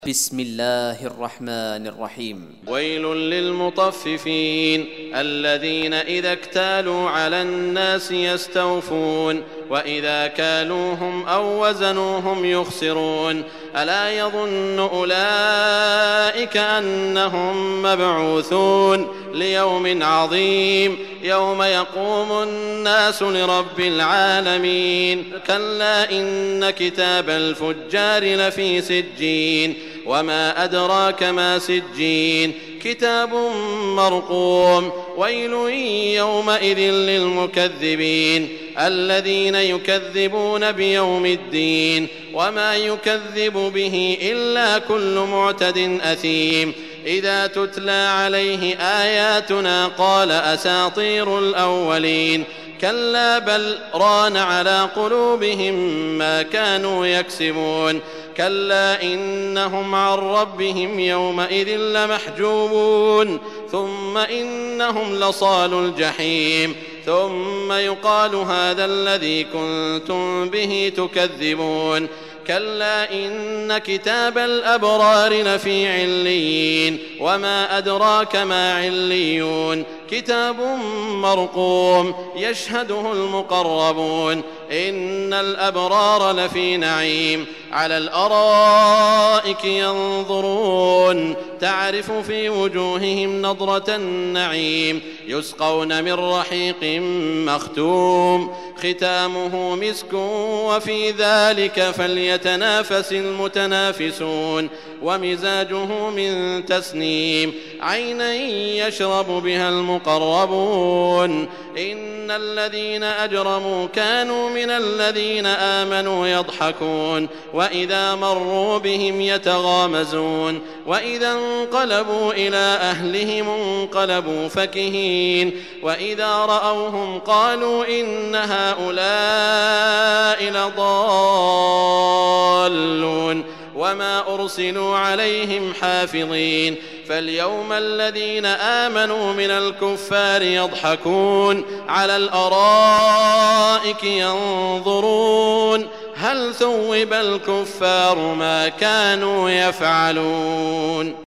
بسم الله الرحمن الرحيم. ويل للمطففين الذين إذا اكتالوا على الناس يستوفون وإذا كالوهم أو وزنوهم يخسرون ألا يظن أولئك أنهم مبعوثون ليوم عظيم يوم يقوم الناس لرب العالمين كلا إن كتاب الفجار لفي سجين وما أدراك ما سجين كتاب مرقوم ويل يومئذ للمكذبين الذين يكذبون بيوم الدين وما يكذب به إلا كل معتد أثيم إذا تتلى عليه آياتنا قال أساطير الأولين كلا بل ران على قلوبهم ما كانوا يكسبون كلا إنهم عن ربهم يومئذ لمحجوبون ثم إنهم لصالو الجحيم ثم يقال هذا الذي كنتم به تكذبون كلا إن كتاب الأبرار لفي عليين وما أدراك ما عليون كتاب مرقوم يشهده المقربون إن الأبرار لفي نعيم على الأرائك ينظرون تعرف في وجوههم نضرة النعيم يسقون من رحيق مختوم ختامه مسك وفي ذلك فليتنافس المتنافسون ومزاجه من تسنيم عينا يشرب بها المقربون إن الذين أجرموا كانوا من الذين آمنوا يضحكون وإذا مروا بهم يتغامزون وإذا انقلبوا إلى أهلهم انقلبوا فكهين وإذا رأوهم قالوا إن هؤلاء لضالون وما أرسلوا عليهم حافظين فاليوم الذين آمنوا من الكفار يضحكون على الأرائك ينظرون هل ثوب الكفار ما كانوا يفعلون.